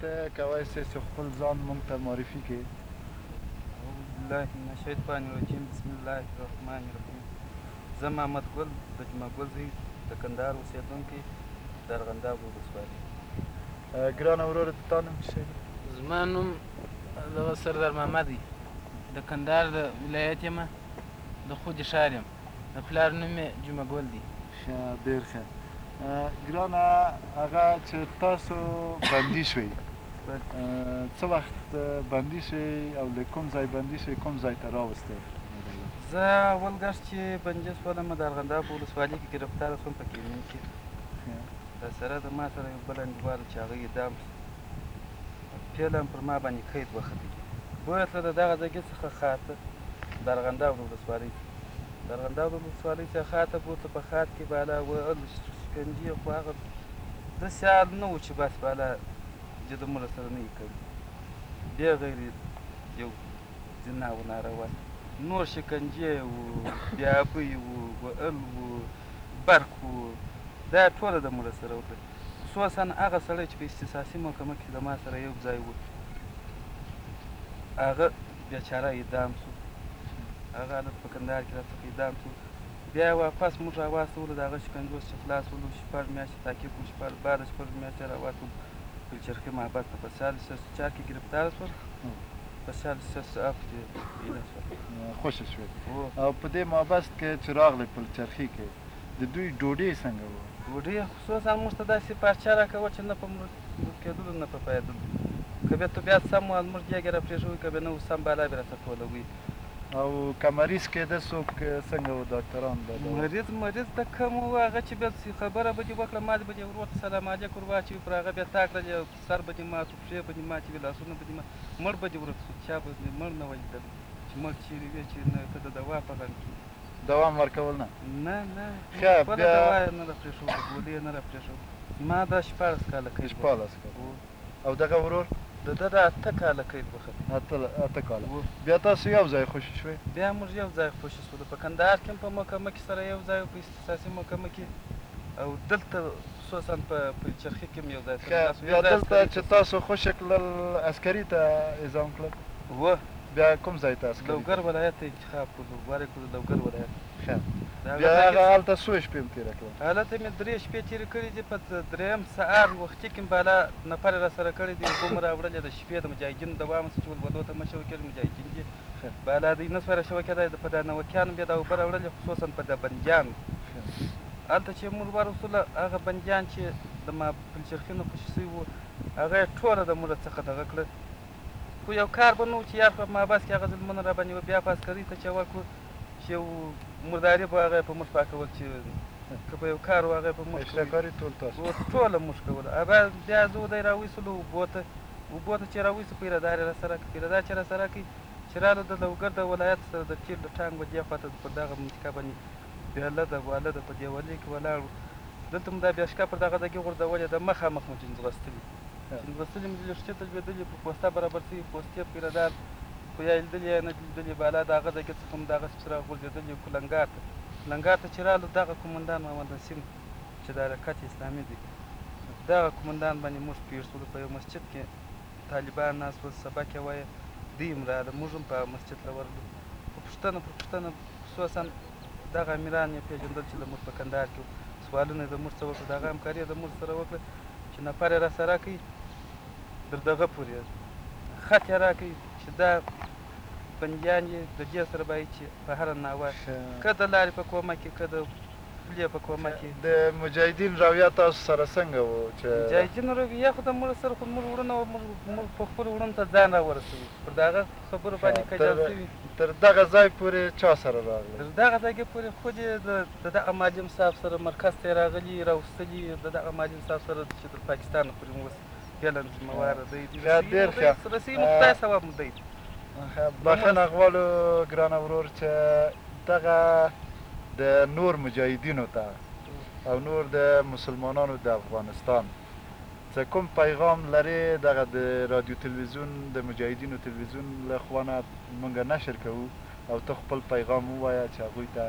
ته کولی شې چې خپل ځان موږ ته معرفي کړې؟ اعوذ بالله من الشیطان الرجیم بسم الله الرحمن الرحیم. زه محمد ګل د جمعه ګل زوی د کندهار اوسېدونکی د ارغنداب ولسوالۍ. ګرانه وروره د تا نوم څه شی دی؟ زما نوم دغه سردار محمد دی، د کندهار د ولایت یم، د خودي ښار یم، د پلار نوم یې جمعه ګل دی. ښه، ډېر ښه. ګرانه هغه چې تاسو بندي شوئ څه وخت بندي شوئ او له کوم ځای بندي شوئ، کوم ځای ته راوستئ؟ زه اول ګشت چې بندي شولم د ارغنداب په ولسوالۍ کې ګرفتاره شوم په کلینیک کې. راسره د ما سره یو بل انډیوال چې هغه اعدام شو، فعلا پر ما باندې قید وختی. بوتله د دغه ځایګي څخه خاته د ارغنداب د ولسوالۍ د ارغنداب د ولسوالۍ څخه خاته بوتله په خات کې بالا وهل شکنجې، خو هغه داسې حال نه و چې بس بالا چې د مړه سره نه یې کړي، بې غیر یو زنا و ناروا نور شکنجې وو، بیابۍ وو، وهل وو، برق وو، دا ټوله د مړه سره وکړه. خصوصا هغه سړی چې په اختصاصي محکمه کې د ما سره یو ځای و، هغه بیچاره اعدام شو. هغه هلته په کندهار کې راڅخه اعدام شو. بیا یې واپس موږ راواستولو، د هغه شکنجو چې خلاص ولو، شپږ میاشتې تعقیب وشو، بعد شپږ میاشتې راواستولو پلچرخي محبس ته په 4 کې ګرفتاره شول، په 4 کې ایله شول. خوښه شوې. او په دې محبس کې چې راغلی پلچرخي کې د دوی ډوډۍ څنګه وه؟ ډوډۍ خصوصا موږ ته داسې پارچه راکوه چې نه په مړ کېدلو نه په پایېدلو. که بیا طبیعت سم وه موږ دیګ یې راپرېښوي، که بیا نه و سم بالا بیا راته ټولوي. او که مریض کېده څوک څنګه وو ډاکټران به؟ مریض ته کم وو، هغه چې بیا خبره به دې وکړه، ما به دې ورور ته سلام علیک ور واچوي، پر هغه بیا تا کړلې، سر به دې مات وو، پښې به دې ماتې وي، لاسونه به دې مات، مړ به دې ورک شو. چا به مړ نه وه لیدلی چې مړ چېرې وې، چې نه که د دوا په غم کې دوام ورکول نه؟ نه خپله دوا یې نه راپرېښوله، ګولۍ یې نه راپرېښوله. ما دا 14 کاله قید 14 کاله. او دغه ورور د ده د 8 کاله قید وختی. 8 کاله. بیا تاسو یو ځای خوشي شوئ؟ بیا موږ یو ځای خوشي شولو، په کندهار کې هم په محکمه کې سره یو ځای په اختصاصي محکمه کې، او دلته خصوصا په پلچرخي کې هم یو ځای. بیا دلته چې تاسو خوشي کړل عسکري ته اعزام کړل؟ و بیا کوم ځای ته عسکري؟ لوګر ولایت ته انتخاب کړلو، غوره کړو لوګر ولایت. ښه. بیا هغه هلته څو شپې هم تېره کړل؟ هلته مې 3 شپې تېرې کړي دي. په 3م سهار وختي کې بالا نفر یې راسره کړي دي، اوبه مې راوړلې د شپې د مجاهدینو د وامه چې ولودو ته مشر وکړي مجاهدین دي، بالا دوی نه سوای راشوه کېدی، په دا نوکیانو بیا دا اوبه راوړلې، خصوصا په د بندیانو. هلته چې موږ ورسوله، هغه بندیان چې د ما پلچرخي نه خوشي شوي وو، هغه یې ټوله د مړه څخه دغه کړه. خو یو کار به نه و چې یار په محبس کې هغه ظلمونه را باندې وه، بیا په عسکرۍ ته چې ورکړو چې یو مرداري به هغه یې په موږ پاکول، چې که په یو کار و هغه یې په موږ اشتراکاري ټول تاسو؟ ټوله موږ کوله. بیا زه دی راویستلو اوبو ته چې راویستو، پیردار یې راسره کړ. پیردار چې راسره کړي چې راغلو د لوګر د ولایت سره د تیر د ټانګ و دې خواته پر دغه منطقه باندې بیله ده واله ده، په دیوالۍ کې ولاړ وو. دلته مو دا بیاشکه پر دغه ځای کې غورځولې ده، مخامخ مو جنځغستلي مو دې لښتې لوېدلي، په پوسته برابر شوي پوستې پیردار، خو یا یې لیدلې یا نه لیدلې، بالا د هغه ځای کې څخه مو دغه سپس راغورځېدلي کلنګار ته چې رالو، دغه قومندان محمد نسیم چې د حرکت اسلامي دی، دغه قومندان باندې موږ پېښ شولو. په یو مسجد کې طالبان ناست ول، سبق یې وایه، دوی هم راغله، موږ هم په مسجد ته ورغلو. په پوښتنه پر پوښتنه، خصوصا دغه امیران یې پېژندل چې زموږ په کندهار کې سوالونه یې د موږ څه وکړه، د هغه همکاري یې د موږ سره وکړه چې نفر یې راسره کړي تر دغه پورې خط یې راکړي چې دا بندیان یې د دې سره باید چې په هره ناوه که د لارې په کومه کې، که د پولې په کومه کې. د مجاهدین رویه تاسو سره څنګه وو؟ چې مجاهدینو رویه خو د مړه سره خو موږ وروڼه وو، موږ په خپلو وروڼو ته ځان راورسوي، پر دغه خبرو باندې کجال شوي. تر دغه ځای پورې چا سره راغلی؟ تر دغه ځایګې پورې خود یې د دغه معلم صاحب سره مرکز ته یې راغلي، راوستلي، د دغه معلم صاحب سره چې د پاکستان نه پورې مو اوس فعلا ذمهواره دی. ډېر ښه. رسۍ مو خدای ثواب مو دی. بخښنه غواړو ګرانه ورور چې دغه د نور مجاهدینو ته او نور د مسلمانانو د افغانستان څه کوم پیغام لرې، دغه د رادیو تلویزیون د مجاهدینو تلویزیون له خوا نه موږ نشر کوو، او ته خپل پیغام ووایه چې هغوی ته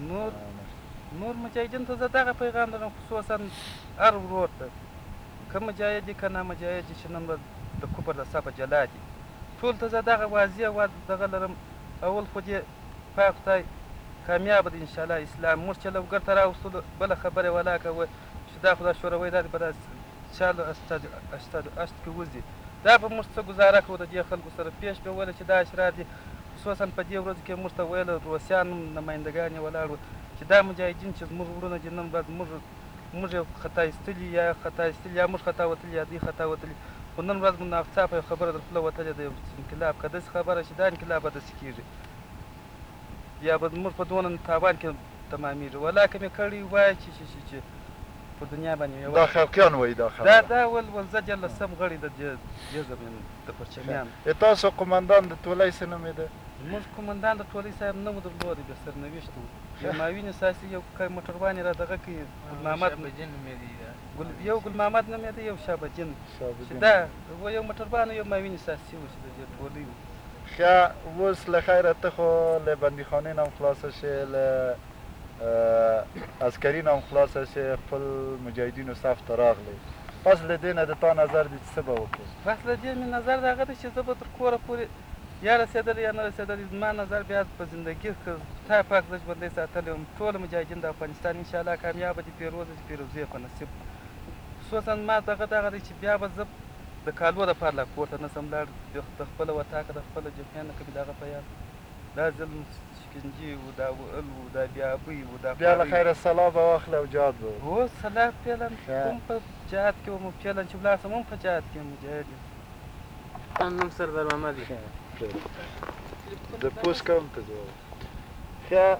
نور مجاهدینو ته زه دغه پیغام لرم، خصوصا هر ورور ته، که مجاهد دي که نه مجاهد دي، چې نن ورځ د کفر د صفه جلا دي ټول ته زه دغه واضح دغه لرم اول خو دې پاک خدای کامیابه ده انشاءالله اسلام موږ چې لوګر ته راوستلو بله خبره یې ولاکه وه چې دا خو دا شوروي دا به دا چالو اشت کې وځي دا به موږ څه ګزاره کوو د دې خلکو سره پیش به ویله چې دا اشرار دي خصوصا په دې ورځو کې موږ ته ویله روسیان نمایندګان یې ولاړ وو چې دا مجاهدین چې زموږ وروڼه دي نن ورځ موږ یې خطا ایستلي یا موږ خطا وتلي یا دوی خطا وتلي خو نن ورځ مو ناڅاپه یو خبره در خوله وتلې ده انقلاب که داسې خبره چې دا انقلاب به داسې کېږي یا به زموږ په دونه تاوان کې تمامېږي ولاکه مې کړي وایي چې په دنیا باندې دا خلقیان وایي دا خبره دا ول زه جلسم غړی د جذب د پرچمیان تاسو قومندان د ټولۍ څه نوم یې ده موږ قومندان د ټولۍ صاحب نه مو درلودی بیا سرنوشت وو یو ماوین اساسي یو موټروان یې را دغه کوي ګل محمد یو ګل محمد نوم یې ده یو شابجین چې دا یو موټروان یو ماوین اساسي و چې د ټولۍ و خیا اوس له خیره ته خو له بندیخانې نه هم خلاصه شې له عسکري نه هم خلاصه شې خپل مجاهدینو صف ته راغلی پس له دې نه د تا نظر دی چې څه به وکړې پس له دې مې نظر د هغه دی چې زه به تر کوره پورې یا رسېدلی یا نه رسېدلی زما نظر بیا په زندګي که خدای پاک زه ژوندی ساتلی وم ټول مجاهدین د افغانستان انشاءالله کامیابه دي پیروزه دي پیروزې په نصیب خصوصا ما دغه دی چې بیا به زه د کالو دپاره لا کور ته نه شم لاړ د خپله وطاقه د خپله جبهې نه که مې دغه په یاد دا ظلم شکنجې و دا وهل و دا بیابۍ و دا بیا له خیره سلا به واخلې او جهاد به هو سلا پیلن هم په جهاد کې وم پیلن چې ولاړ شم هم په جهاد کې مجاهد یم ستا نوم سردار محمد دی د پوست کوم ته جواب ښه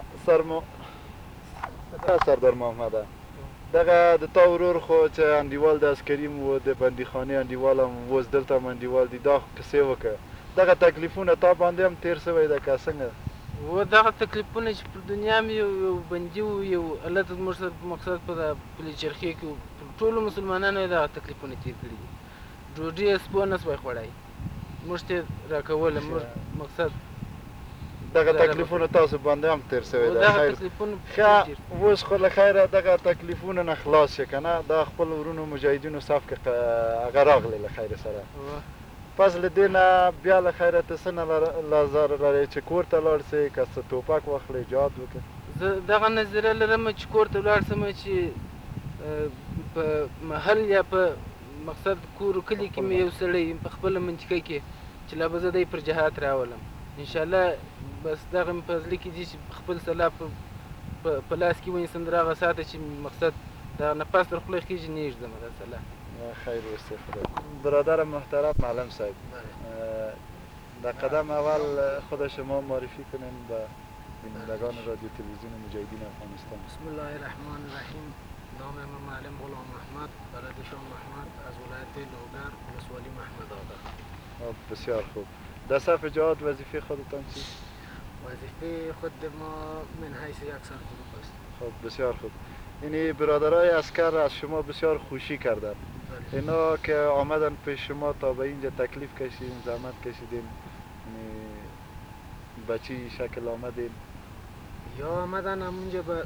سردار محمده دغه د تا ورور خو چې انډیوال د عسکري و د بندیخانې انډیوال هم اوس دلته هم انډیوال دي دا کیسې وکړه دغه تکلیفونه تا باندې هم تېر شوی ده که څنګه و دغه تکلیفونه چې پر دنیا مې یو بندي و یو الله ته زموږ سره مقصد په پلي چرخې کې پر ټولو مسلمانانو یې دغه تکلیفونه تېر کړي دي ډوډۍ یې سپو نه سوی خوړی موږ ته یې راکوله موږ مقصد دغه تکلیفونه تاسو باندې هم تېر شوی ده دغه تکلیفونه ښه اوس خو له خیره دغه تکلیفونه نه خلاص شې که نه دا خپل ورونو مجاهدینو صف کې هغه راغلی له خیره سره پس له دې نه بیا له خیره ته څه نظر لرې چې کور ته لاړ شې که څه ټوپک واخلې جهاد وکړې زه دغه نظریه لرم چې کور ته ولاړ شم چې په محل یا په مقصد کور کلي کې مې یو سړی په خپله منطقه کې چې لا به زه دی پر جهاد راولم انشاءالله بس دغه مې په زړه کې دي چې خپل سلا په لاس کې ونیسم در هغه ساعته چې مقصد دغه نفس در خولې خیژي نه ږدم دا سلا خیر اوسې خدا برادر محترم معلم صاحب در قدم اول خود شما معرفی کنین به بینندگان رادیو تلویزیون مجاهدین افغانستان بسم الله الرحمن الرحیم نام من معلم غلام محمد بلد شام محمد از ولایت لوگر ولسوالی محمد آقا بسیار خوب در صف جهاد وظیفه خودتان چی؟ وظیفه خود ما من حیث یک سرگروه است خب بسیار خوب یعنی برادرای عسکر از شما بسیار خوشی کردن اینا که آمدن پیش شما تا به اینجا تکلیف کشیدین زحمت کشیدین یعنی به چی شکل آمدین یا آمدن همونجا به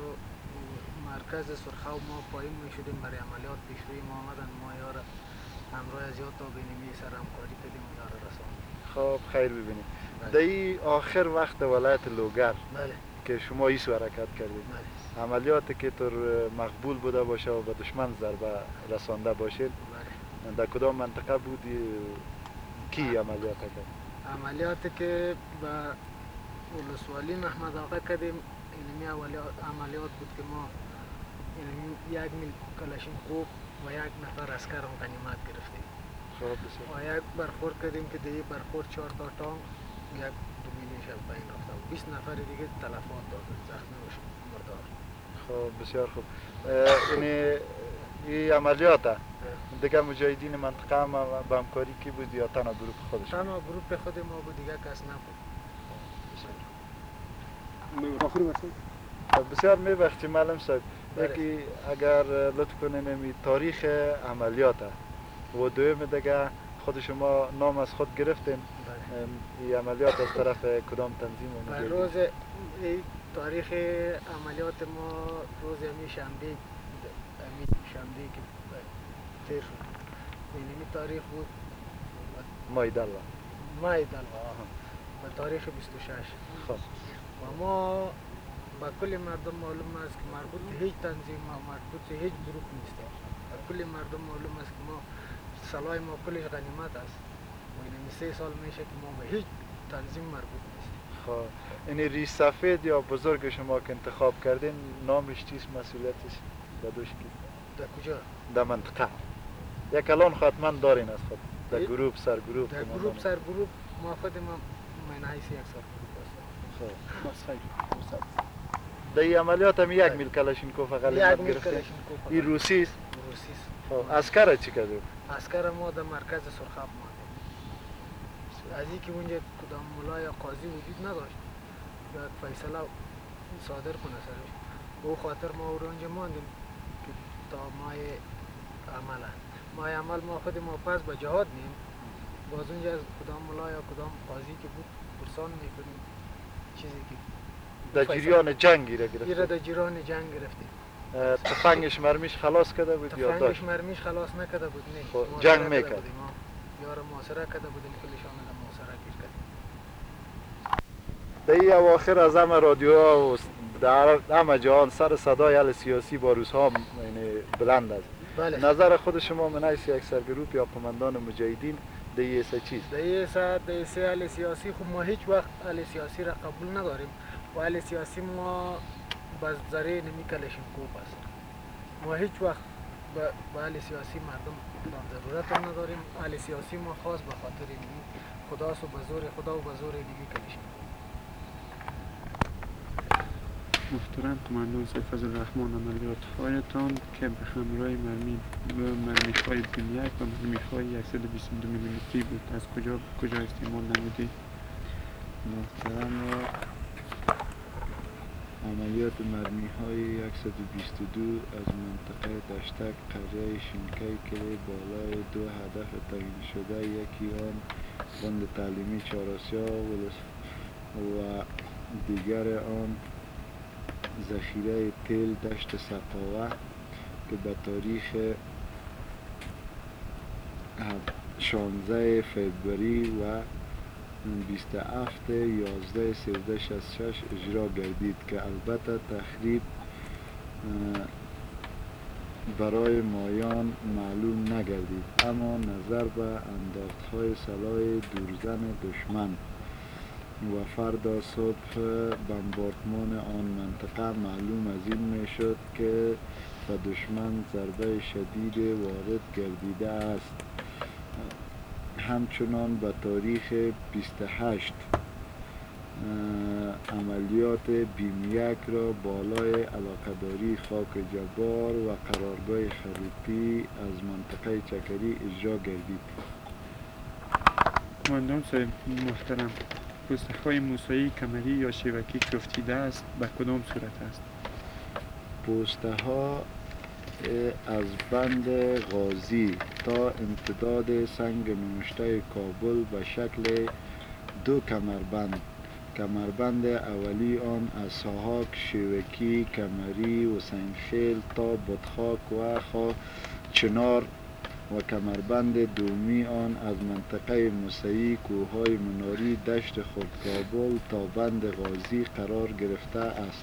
مرکز سرخو ما پایین می شدیم برای عملیات پیشروی ما آمدن ما یار همراه از یاد تا بینیمی سر همکاری کردیم و یار رساندیم خب خیر ببینید در این آخر وقت ولایت لوگر بله که شما ایسو حرکت کردید بله عملیاتی که طور مقبول بوده باشه و به دشمن ضربه رسانده باشید بله در کدام منطقه بود کی عملیات کرد عملیاتی که به ولسوالی محمد آقا کردیم اینمی عملیات بود که ما یک میل کلاشینکوف و یک نفر عسکر هم غنیمت گرفتیم و یک برخورد کردیم که دیگه برخورد 4 تا تانک یک 2 میلیون شب پایین رفته و 20 نفر دیگه تلفات دادن زخمی و مردار. خب بسیار خوب یعنی این عملیات دیگه مجاهدین منطقه هم به همکاری کی بود یا تنها گروپ خودش؟ تنها گروپ خود ما بود دیگه کس نبود. بسیار میبخشی معلم صاحب یکی اگر لطف کنین تاریخ عملیات و دوم دیگه خود شما نام از خود گرفتین این عملیات از طرف کدام تنظیم و مجاهدین؟ روز تاریخ عملیات ما روز شنبه که تیر شد اینمی تاریخ بود مایدلا مای دلوا به تاریخ 26 خب و ما با کل مردم معلوم است که مربوط به هیچ تنظیم و مربوط به هیچ گروپ نیستیم. با کل مردم معلوم است که ما سلای ما کلش غنیمت است و این 3 سال میشه که ما به هیچ تنظیم مربوط نیستیم. خب این ریش سفید یا بزرگ شما که انتخاب کردین نامش چیست، مسئولیتش بدوش کی؟ در کجا؟ در منطقه یک الان حتما دارین از خود در گروپ سر گروپ در گروپ سر گروپ ما خود ما من حیث یک سر گروپ هستم. خب در این عملیات هم یک میل کلاشینکوف غنیمت گرفته. این روسی است. روسی است. خب عسکر چی کرده؟ عسکر ما در مرکز سرخاب مانده. از اینکه اونجا کدام ملا یا قاضی وجود نداشت یا فیصله صادر کنه سرش، به خاطر ما او رو اونجا ماندیم که تا ماه عمل ما خود ما پس به جهاد نیم، باز اونجا از کدام ملا یا کدام قاضی که بود پرسان میکنیم چیزی که در جریان جنگی را گرفته. ایره در جریان جنگ گرفتیم. تفنگش مرمیش خلاص کرده بود یا تفنگش داشت؟ مرمیش خلاص نکرده بود. نه خب جنگ میکرد. یار محاصره کرده بودیم، کلشان را محاصره کردیم. در این اواخر از همه رادیوها و در همه جهان سر صدای اهل سیاسی با روزها بلند است. بله. نظر خود شما من حیث یک سرگروپ یا قماندان مجاهدین در این چیست؟ در این اهل سیاسی خب ما هیچ وقت اهل سیاسی را قبول نداریم و اهل سیاسی ما به ذریعه نمی کلاشینکوف است. ما هیچ وقت به اهل سیاسی مردم ضرورت هم نداریم. اهل سیاسی ما خاص به خاطر نمی خداست و به زور خدا و به زور نمی کلاشینکوف. محترم قماندان سید فضل الرحمن، عملیات‌هایتان که به همراه مرمی‌های بیمیک و مرمی‌های 122 میلیمتری بود از کجا به کجا استعمال نمودید؟ محترم عملیات مرمی‌های 122 از منطقه دشتک قریه شینکی که بالای 2 هدف تعیین شده، یکی آن بند تعلیمی چهارآسیا و دیگر آن ذخیره تیل دشت سقاوه که به تاریخ 16 فوریه و 27/11/1366 اجرا گردید که البته تخریب برای مایان معلوم نگردید، اما نظر به انداختهای سلاح دورزن دشمن و فردا صبح بمباردمان آن منطقه معلوم از این میشد که به دشمن ضربه شدید وارد گردیده است. همچنان به تاریخ 28 عملیات بیمیک را بالای علاقه‌داری خاک جبار و قرارگاه خروطی از منطقه چکری اجرا گردید. قماندان صاحب محترم، پوستک‌های موسایی کمری یا شبکی که افتیده است به کدام صورت است؟ پوسته ها از بند غازی تا امتداد سنگ نوشته کابل به شکل 2 کمربند اولی آن از ساحاک شیوکی کمری حسین خیل تا بطخاک و چنار و کمربند دومی آن از منطقه موسعی کوههای مناری دشت خود کابل تا بند غازی قرار گرفته است.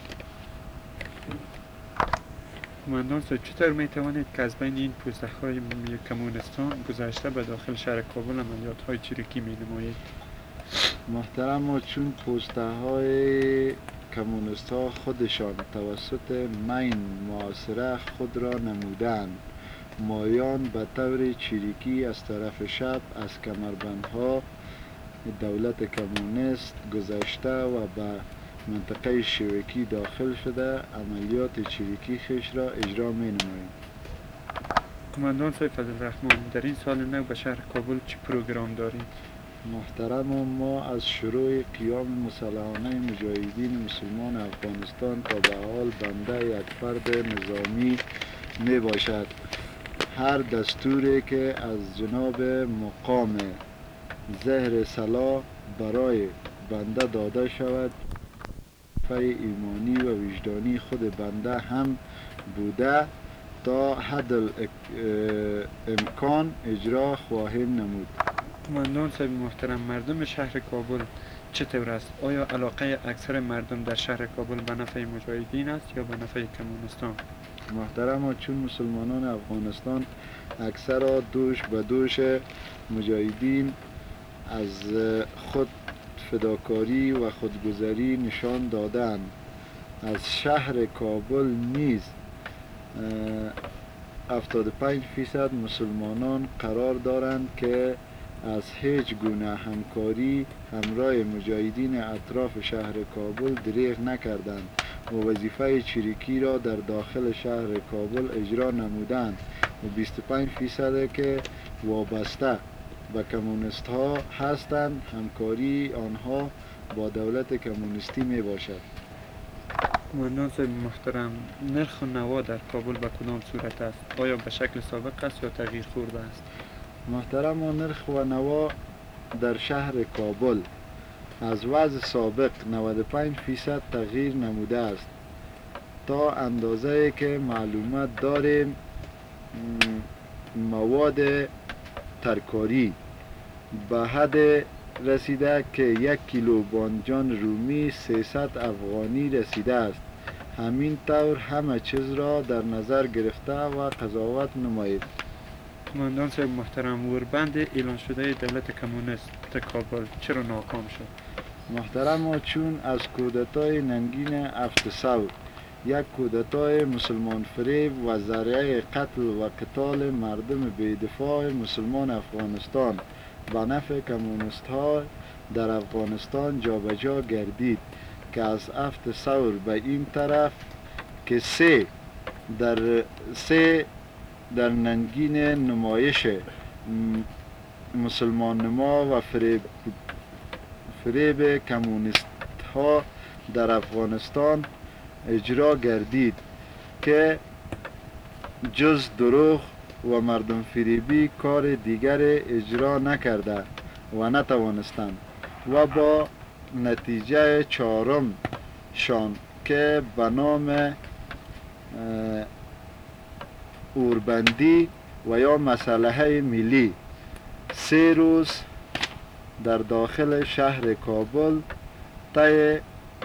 قماندان صاحب چطور می توانید که از بین این پوستک‌های کمونستان گذشته به داخل شهر کابل عملیات‌های چریکی می نمایید؟ محترم، چون پوسته های کمونیست ها خودشان توسط مین معاصره خود را نمودند، مایان به طور چریکی از طرف شب از کمربندها دولت کمونیست گذشته و به منطقه شیوکی داخل شده عملیات چریکی خیش را اجرا می نمایند. قماندان صاحب فضل الرحمن، در این سال نو به شهر کابل چه پروگرام دارید؟ محترم، ما از شروع قیام مسلحانه مجاهدین مسلمان افغانستان تا به حال بنده یک فرد نظامی می باشد. هر دستوری که از جناب مقام زهر سلا برای بنده داده شود ایمانی و وجدانی خود بنده هم بوده تا حد امکان اجرا خواهیم نمود. قماندان صاحب محترم، مردم شهر کابل چطور است؟ آیا علاقه اکثر مردم در شهر کابل به نفع مجاهدین است یا به نفع کمونستان؟ محترم، چون مسلمانان افغانستان اکثر دوش به دوش مجاهدین از خود فداکاری و خودگذری نشان دادند، از شهر کابل نیز 75% مسلمانان قرار دارند که از هیچ گونه همکاری همراه مجاهدین اطراف شهر کابل دریغ نکردند و وظیفه چریکی را در داخل شهر کابل اجرا نمودند و 25% که وابسته به کمونیست ها هستند همکاری آنها با دولت کمونیستی می باشد. قماندان صاحب محترم، نرخ و نوا در کابل به کدام صورت است؟ آیا به شکل سابق است یا تغییر خورده است؟ محترم، نرخ و نوا در شهر کابل از وضع سابق 95% تغییر نموده است. تا اندازه که معلومات داریم مواد ترکاری به حد رسیده که 1 کیلو بانجان رومی 300 افغانی رسیده است. همین طور همه چیز را در نظر گرفته و قضاوت نمایید. قماندان صاحب محترم، وربند اعلان شده دولت کمونیست کابل چرا ناکام شد؟ محترم، چون از کودتای ننگین 7 ثور، یک کودتای مسلمان فریب و ذریعه قتل و قتال مردم بی‌دفاع مسلمان افغانستان به نفع کمونیست ها در افغانستان جابجا گردید که از 7 ثور به این طرف که سه در ننگین نمایش مسلمان نما و فریب کمونیست ها در افغانستان اجرا گردید که جز دروغ و مردم فریبی کار دیگر اجرا نکرده و نتوانستند و با نتیجه چهارم شان که به نام اوربندی و یا مسلحه ملی 3 روز در داخل شهر کابل طی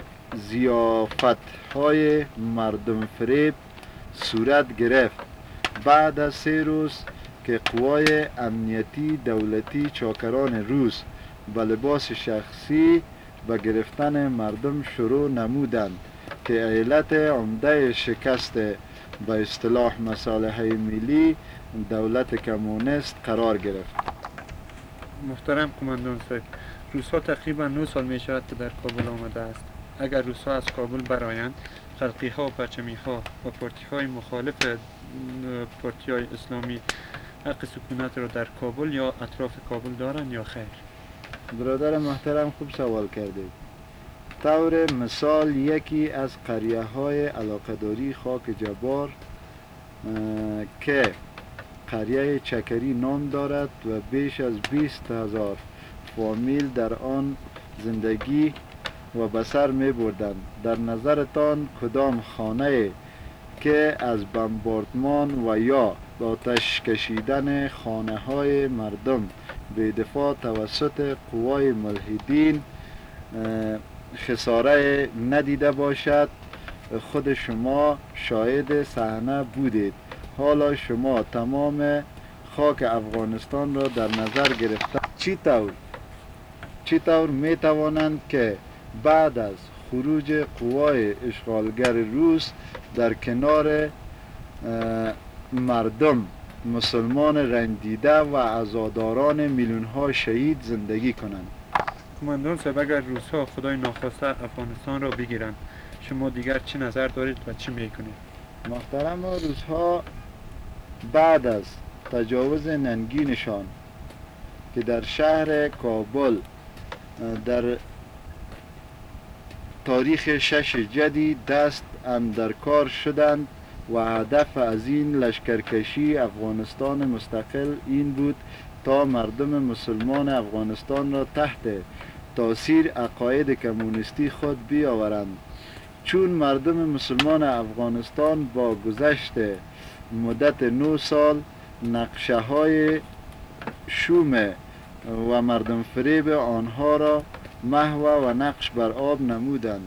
ضیافت‌های مردم فریب صورت گرفت. بعد از 3 روز که قوای امنیتی دولتی چاکران روس به لباس شخصی به گرفتن مردم شروع نمودند که علت عمده شکست به اصطلاح مصالح ملی دولت کمونیست قرار گرفت. محترم قماندان صاحب، روس‌ها تقریبا 9 سال می شود که در کابل آمده است. اگر روس‌ها از کابل برآیند، خلقی ها و پرچمی ها و پارتی های مخالف پارتی های اسلامی حق سکونت را در کابل یا اطراف کابل دارند یا خیر؟ برادر محترم، خوب سوال کردید. طور مثال یکی از قریه های علاقه‌داری خاک جبار که قریه چکری نام دارد و بیش از 20,000 فامیل در آن زندگی و بسر می بردند. در نظرتان کدام خانه که از بمباردمان و یا آتش کشیدن خانه های مردم به دفاع توسط قوای ملحدین خساره ندیده باشد؟ خود شما شاهد صحنه بودید. حالا شما تمام خاک افغانستان را در نظر گرفته چی طور می توانند که بعد از خروج قوای اشغالگر روس در کنار مردم مسلمان رنجیده و عزاداران میلیون ها شهید زندگی کنند؟ قماندان صاحب، اگر روس‌ها خدای ناخواسته افغانستان را بگیرند، شما دیگر چه نظر دارید و چه میکنید؟ محترم، روس‌ها بعد از تجاوز ننگینشان که در شهر کابل در تاریخ 6 جدی دست اندر کار شدند و هدف از این لشکرکشی افغانستان مستقل این بود تا مردم مسلمان افغانستان را تحت تاثیر عقاید کمونیستی خود بیاورند. چون مردم مسلمان افغانستان با گذشت مدت 9 سال نقشه های شوم و مردم فریب آنها را محو و نقش بر آب نمودند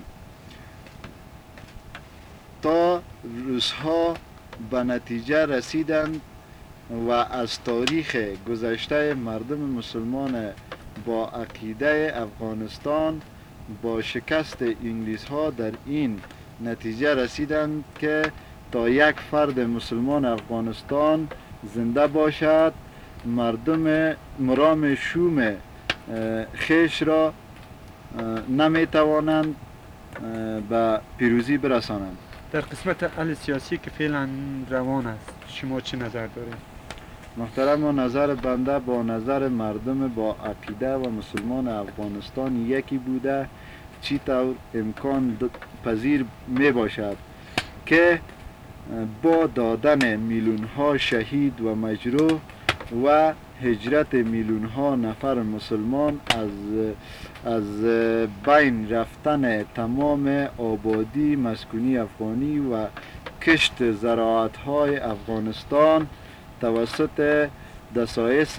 تا روزها به نتیجه رسیدند و از تاریخ گذشته مردم مسلمان با عقیده افغانستان با شکست انگلیس ها در این نتیجه رسیدند که تا یک فرد مسلمان افغانستان زنده باشد مردم مرام شوم خیش را نمی توانند به پیروزی برسانند. در قسمت حل سیاسی که فعلا روان است شما چه نظر دارید؟ محترم و نظر بنده با نظر مردم با عقیده و مسلمان افغانستان یکی بوده چی طور امکان پذیر می باشد که با دادن میلیون ها شهید و مجروح و هجرت میلیون ها نفر مسلمان از بین رفتن تمام آبادی مسکونی افغانی و کشت زراعت های افغانستان توسط دسایس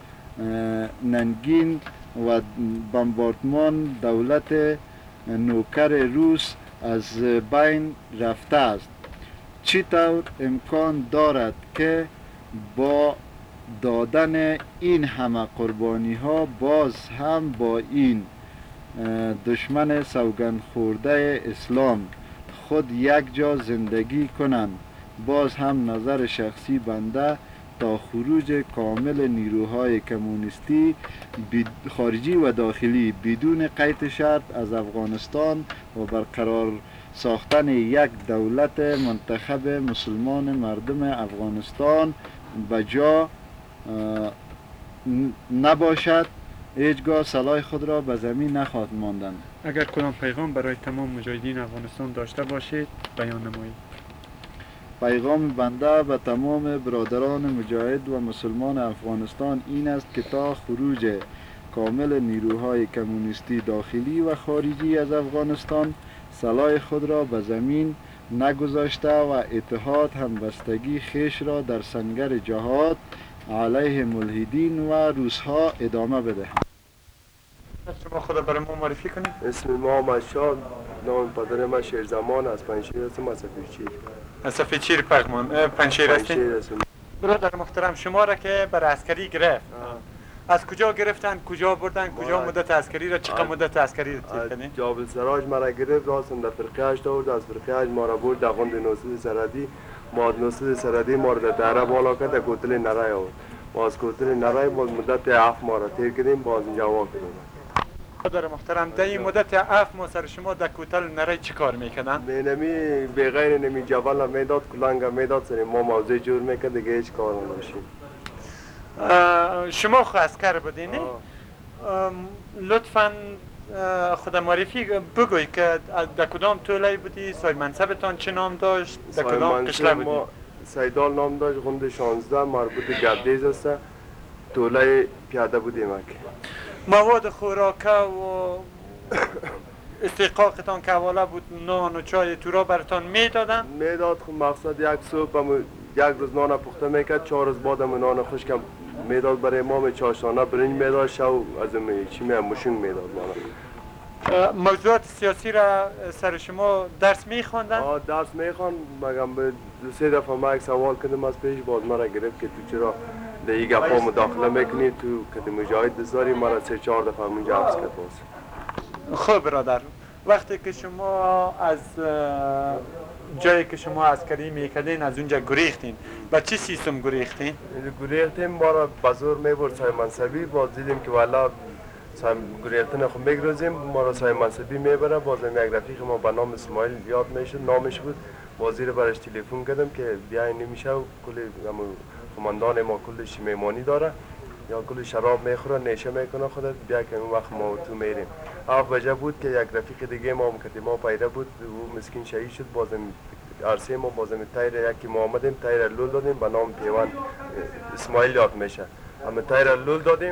ننگین و بمباردمان دولت نوکر روس از بین رفته است. چطور امکان دارد که با دادن این همه قربانی ها باز هم با این دشمن سوگند خورده اسلام خود یک جا زندگی کنند؟ باز هم نظر شخصی بنده تا خروج کامل نیروهای کمونیستی خارجی و داخلی بدون قید شرط از افغانستان و برقرار ساختن یک دولت منتخب مسلمان مردم افغانستان بجا نباشد هیچگاه سلاح خود را به زمین نخواهد ماندن. اگر کدام پیغام برای تمام مجاهدین افغانستان داشته باشید بیان نمایید. پیغام بنده به تمام برادران مجاهد و مسلمان افغانستان این است که تا خروج کامل نیروهای کمونیستی داخلی و خارجی از افغانستان سلاح خود را به زمین نگذاشته و اتحاد همبستگی خیش را در سنگر جهاد علیه ملحدین و روسها ادامه بده. شما خود برای ما معرفی کنید. اسم ما مشاد، نام پدر ما شیرزمان از پنجشیر هستم، از سفیرچیر. از سفیرچیر پنجشیر هستید؟ برادر محترم، شما را که بر عسکری گرفت از کجا گرفتن، کجا بردن، کجا مدت عسکری را، چقدر مدت عسکری را طی کردین؟ جابل سراج مرا گرفت، راستم در فرقه 8 آورد، از فرقه 8 ما را برد در غند نوسد سرحدی، ما از نوسد سرحدی ما را در دره بالا کرد، در کوتل نرای آورد. ما از کوتل نرای باز مدت 7 ماه را طی کردیم، باز اینجا واقع برادر محترم، در این مدت 7 ماه سر شما در کوتل نرای چی کار میکردن؟ نمی بغیر نمی جبل میداد، کلنگ میداد، سر ما موضوع جور میکرد، دیگه هیچ کار نمی‌شیم. شما خو عسکر بودین؟ لطفاً خود معرفی بگوی که در کدام توله بودی، صاحب منصبتان چه نام داشت، در کدام قشله بودی؟ سیدال نام داشت، غند 16 مربوط گردیز است، توله پیاده بودیم. مواد خوراکه و استحقاقتان که حواله بود نان و چای تو را براتان میدادن؟ میداد. خب مقصد یک صبح یک روز نان پخته میکرد، 4 روز بعدم نان خشکم میداد برای ما، چاشتانه برنج میداد، شو از چی مشون میداد. موضوعات سیاسی را سر شما درس میخواندن؟ درس میخوان، مگم به 2-3 دفعه ما یک سوال کردم از پیش، باز مرا گرفت که تو چرا در این گپا مداخله میکنی، تو که مجاهد داری، مرا 3-4 دفعه اونجا حبس کرد. خب برادر، وقتی که شما از جایی که شما عسکری میکردین از اونجا گریختین، با چی سیستم گریختین؟ گریختیم، ما را بزرگ میبرد صاحب منصبی، باز دیدیم که والا صاحب گریختن خود میگروزیم، ما را صاحب منصبی میبره، بازم یک رفیق ما به نام اسماعیل یاد میشد، نامش بود، وزیر برش تلفن کردم که بیای نمیشه و کلی قماندان ما کلش میمانی داره یا کلی شراب میخوره نیشه میکنه خودت، بیا که اون وقت ما تو میریم. 7 بجه بود که یک رفیق دیگه ما کردیم، ما پیدا بود، او مسکین شهید شد، بازم عرصه ما بازم تایر یکی ما آمدیم، تایر لول دادیم به نام پیوند اسماعیل یاد میشه، همه تایر لول دادیم،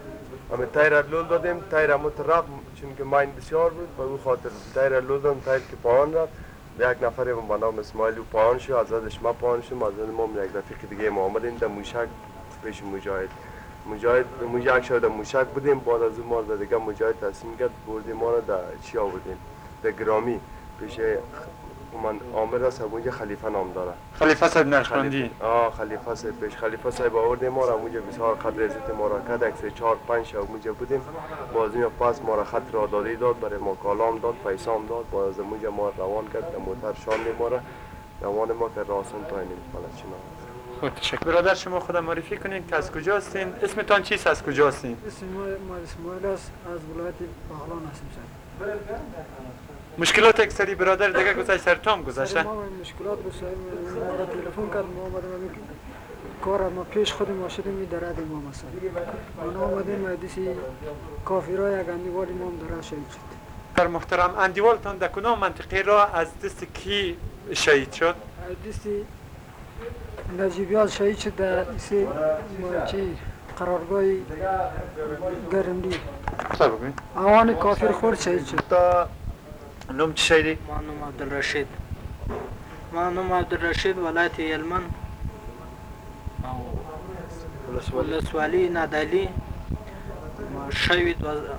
تایر مترق چون که ماین بسیار بود، به او خاطر تایر لول دادیم، تایر که پایان رفت، یک نفر به نام اسماعیل و پایان شد، ازش ما پایان شدیم، از ما یک رفیق دیگه ما آمدیم در موشک پیش مجاهد. مجاهد یک شب در موشک بودیم، بعد از اون ما در دیگه مجاهد تصمیم کرد بردیم ما را در چی آوردیم در گرامی پیش من عامر است، اونجا خلیفه نام داره. خلیفه صاحب نقشبندی. خلیفه صاحب پیش خلیفه صاحب آوردیم ما را اونجا بسیار قدر عزت ما را کرد. اکثر 4-5 شب اونجا بودیم. باز این پس ما را خط را دادی داد، برای ما کالام داد، پیسام داد. باز از اونجا ما روان کرد، موتر شاندیم ما را روان ما که راسن تا این فلسطین. خود تشکر. برادر شما خود معرفی کنین که از کجا هستین؟ اسمتان چیست؟ از کجا هستین؟ اسم ما اسماعیل است، از ولایت بغلان هستیم سر. مشکلات اکثری برادر دیگه گذشت سرتام گذشته؟ ما مشکلات بسیار ما تلفن کرد، ما آمدیم کار ما پیش خودیم ماشدیم می درد ما مثلا ما آمدیم دیسی کافیرای یک اندیوالی ما هم درد شهید شد. در محترم اندیوالتان در کدام منطقه را از دست کی شهید شد؟ دستی نجیبیات شهید شد در ایسی چی قرارگاه گرملی. اوان کافر خورد شهید شد. تا نوم چی شهیدی؟ ما نوم عبدالرشید. ما نوم عبدالرشید، ولایت یلمن، ولسوالی نادعلی. شهید